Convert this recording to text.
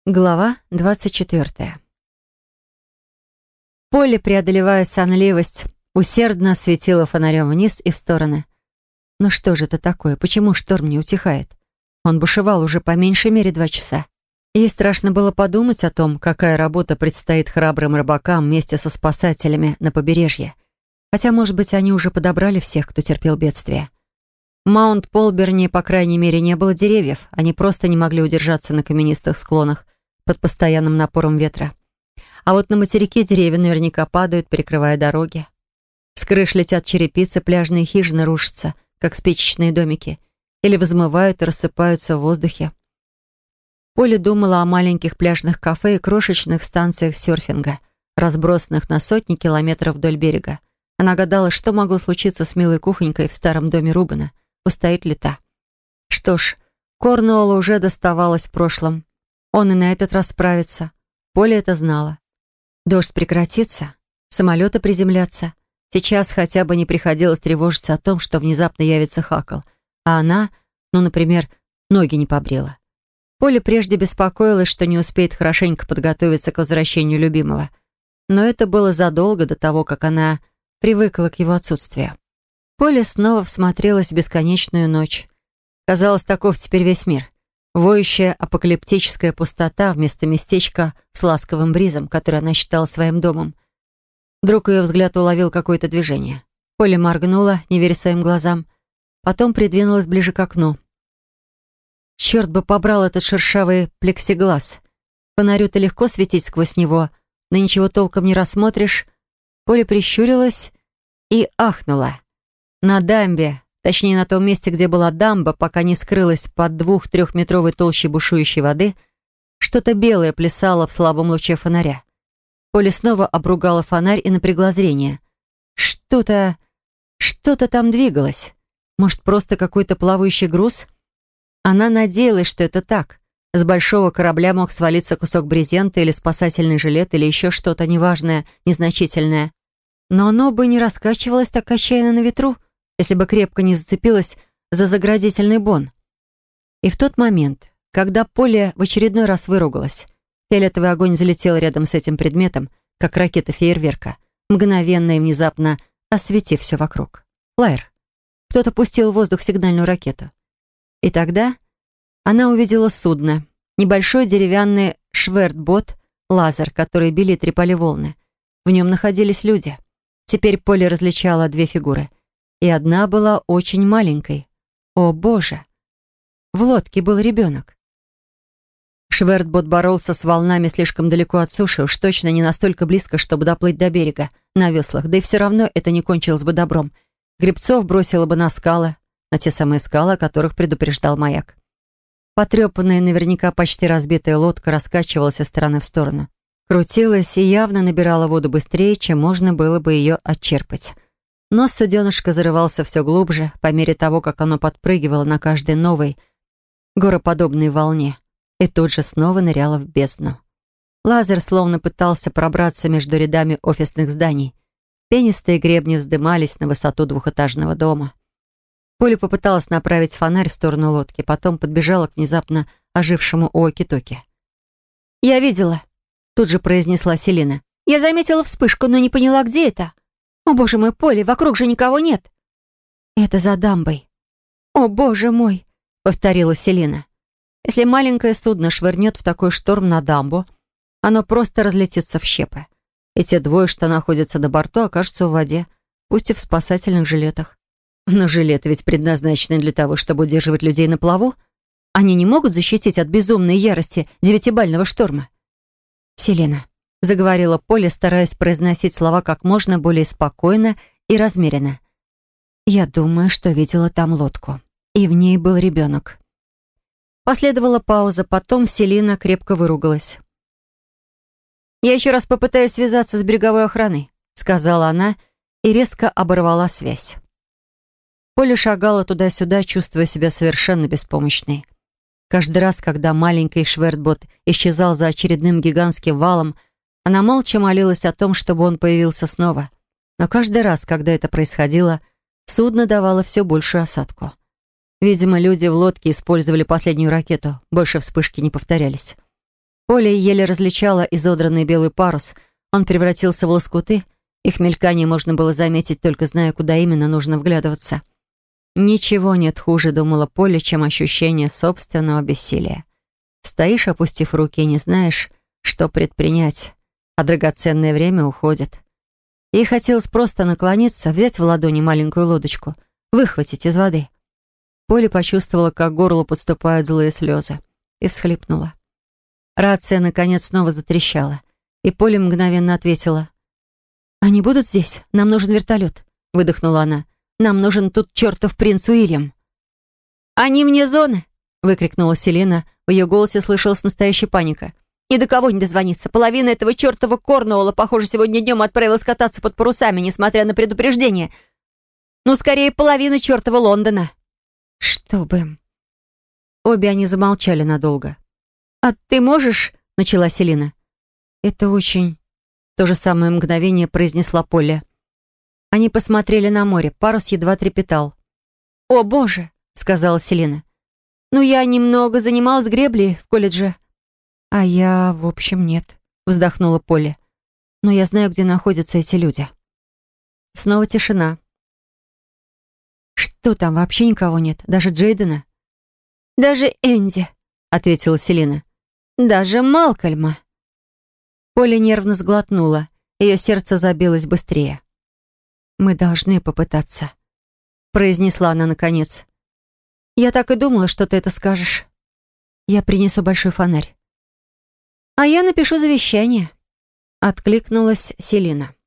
Глава 24. Поле, преодолевая сонливость, усердно светило фонарем вниз и в стороны. Ну что же это такое? Почему шторм не утихает? Он бушевал уже по меньшей мере 2 часа. Ей страшно было подумать о том, какая работа предстоит храбрым рыбакам вместе со спасателями на побережье. Хотя, может быть, они уже подобрали всех, кто терпел бедствие. В Маунт-Полберне, по крайней мере, не было деревьев. Они просто не могли удержаться на каменистых склонах под постоянным напором ветра. А вот на материке деревья наверняка падают, перекрывая дороги. С крыш летят черепицы, пляжные хижины рушатся, как спичечные домики, или взмывают и рассыпаются в воздухе. Поля думала о маленьких пляжных кафе и крошечных станциях серфинга, разбросанных на сотни километров вдоль берега. Она гадала, что могло случиться с милой кухонькой в старом доме Рубена. Устоит ли та? Что ж, Корнуоллу уже доставалось в прошлом. Он и на этот раз справится. Поля это знала. Дождь прекратится, самолеты приземлятся. Сейчас хотя бы не приходилось тревожиться о том, что внезапно явится Хакл. А она, например, ноги не побрила. Поля прежде беспокоилась, что не успеет хорошенько подготовиться к возвращению любимого. Но это было задолго до того, как она привыкла к его отсутствию. Поля снова всмотрелась в бесконечную ночь. Казалось, таков теперь весь мир. Воющая апокалиптическая пустота вместо местечка с ласковым бризом, который она считала своим домом. Вдруг ее взгляд уловил какое-то движение. Поля моргнула, не веря своим глазам. Потом придвинулась ближе к окну. Черт бы побрал этот шершавый плексиглаз. Фонарю-то легко светить сквозь него, но ничего толком не рассмотришь. Поля прищурилась и ахнула. На дамбе, точнее на том месте, где была дамба, пока не скрылась под 2-3-метровой толщей бушующей воды, что-то белое плясало в слабом луче фонаря. Поля снова обругала фонарь и напрягла зрение. Что-то там двигалось. Может, просто какой-то плавающий груз? Она надеялась, что это так. С большого корабля мог свалиться кусок брезента или спасательный жилет, или еще что-то неважное, незначительное. Но оно бы не раскачивалось так отчаянно на ветру, если бы крепко не зацепилось за заградительный бон. И в тот момент, когда Поля в очередной раз выругалась, фиолетовый огонь взлетел рядом с этим предметом, как ракета фейерверка, мгновенно и внезапно осветив все вокруг. Флайер. Кто-то пустил в воздух сигнальную ракету. И тогда она увидела судно, небольшой деревянный швертбот, лазер, который били и трепали волны. В нем находились люди. Теперь Поля различала 2 фигуры. И одна была очень маленькой. О, Боже! В лодке был ребенок. Швертбот боролся с волнами слишком далеко от суши, уж точно не настолько близко, чтобы доплыть до берега на веслах, да и все равно это не кончилось бы добром. Гребцов бросило бы на скалы, на те самые скалы, о которых предупреждал маяк. Потрепанная, наверняка почти разбитая лодка раскачивалась из стороны в сторону. Крутилась и явно набирала воду быстрее, чем можно было бы ее отчерпать. Нос суденышка зарывался все глубже, по мере того, как оно подпрыгивало на каждой новой, гороподобной волне, и тут же снова ныряло в бездну. Лазер словно пытался пробраться между рядами офисных зданий. Пенистые гребни вздымались на высоту 2-этажного дома. Поля попыталась направить фонарь в сторону лодки, потом подбежала к внезапно ожившему уоки-токи. «Я видела», — тут же произнесла Селина. «Я заметила вспышку, но не поняла, где это. О, боже мой, Поле, вокруг же никого нет». «Это за дамбой». «О, боже мой», — повторила Селина. «Если маленькое судно швырнет в такой шторм на дамбу, оно просто разлетится в щепы. И те 2, что находятся на борту, окажутся в воде, пусть и в спасательных жилетах. Но жилеты ведь предназначены для того, чтобы удерживать людей на плаву. Они не могут защитить от безумной ярости 9-бального шторма». «Селена», — заговорила Поля, стараясь произносить слова как можно более спокойно и размеренно. «Я думаю, что видела там лодку, и в ней был ребенок». Последовала пауза, потом Селина крепко выругалась. «Я еще раз попытаюсь связаться с береговой охраной», — сказала она и резко оборвала связь. Поля шагала туда-сюда, чувствуя себя совершенно беспомощной. Каждый раз, когда маленький швертбот исчезал за очередным гигантским валом, она молча молилась о том, чтобы он появился снова. Но каждый раз, когда это происходило, судно давало все большую осадку. Видимо, люди в лодке использовали последнюю ракету, больше вспышки не повторялись. Поля еле различала изодранный белый парус. Он превратился в лоскуты. Их мелькание можно было заметить, только зная, куда именно нужно вглядываться. Ничего нет хуже, думала Поля, чем ощущение собственного бессилия. Стоишь, опустив руки, и не знаешь, что предпринять, а драгоценное время уходит. Ей хотелось просто наклониться, взять в ладони маленькую лодочку, выхватить из воды. Поля почувствовала, как к горлу подступают злые слезы, и всхлипнула. Рация, наконец, снова затрещала, и Поля мгновенно ответила. «Они будут здесь? Нам нужен вертолет», — выдохнула она. «Нам нужен тут чертов принц Уильям». «Они вне зоны!» — выкрикнула Селена. В ее голосе слышалась настоящая паника. «Ни до кого не дозвониться. Половина этого чертова Корнуолла, похоже, сегодня днем отправилась кататься под парусами, несмотря на предупреждение. Ну, скорее, половина чертова Лондона». «Чтобы...» Обе они замолчали надолго. «А ты можешь?» — начала Селена. «Это очень...» В то же самое мгновение произнесла Поля. Они посмотрели на море. Парус едва трепетал. «О, Боже!» — сказала Селена. «Ну, я немного занималась греблей в колледже». «А я, в общем, нет», — вздохнула Поля. «Но я знаю, где находятся эти люди». Снова тишина. «Что там, вообще никого нет? Даже Джейдена?» «Даже Энди», — ответила Селена. «Даже Малкольма». Поля нервно сглотнула. Ее сердце забилось быстрее. «Мы должны попытаться», — произнесла она наконец. «Я так и думала, что ты это скажешь. Я принесу большой фонарь». «А я напишу завещание», — откликнулась Селена.